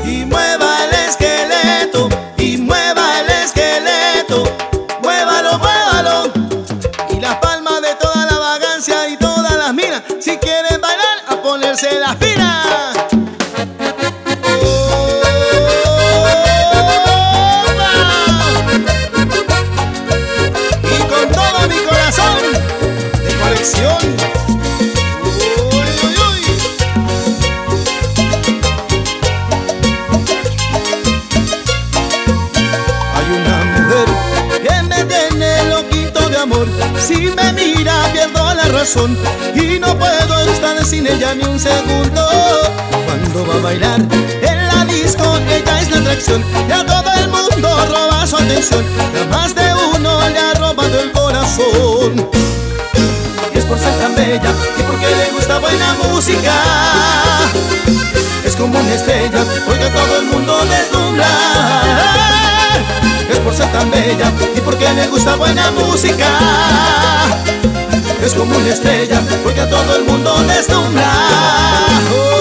y mueva el esqueleto, y mueva el esqueleto, muévalo, muévalo. Y las palmas de toda la vagancia y todas las minas, si quieren bailar, a ponerse las pilas. Y con todo mi corazón de colección. Si me mira pierdo la razón y no puedo estar sin ella ni un segundo. Cuando va a bailar en la disco, ella es la atracción y a todo el mundo roba su atención. Y a más de uno le ha robado el corazón. Y es por ser tan bella y porque le gusta buena música. Es como una estrella porque a todo el mundo deslumbra. Es por ser tan bella y porque le gusta buena música. Es como una estrella porque a todo el mundo deslumbra.